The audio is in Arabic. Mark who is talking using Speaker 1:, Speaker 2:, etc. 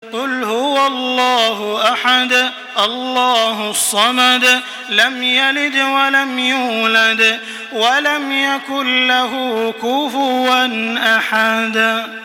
Speaker 1: قل هو الله أحد الله الصمد لم يلد ولم يولد ولم يكن له كفوا أحد.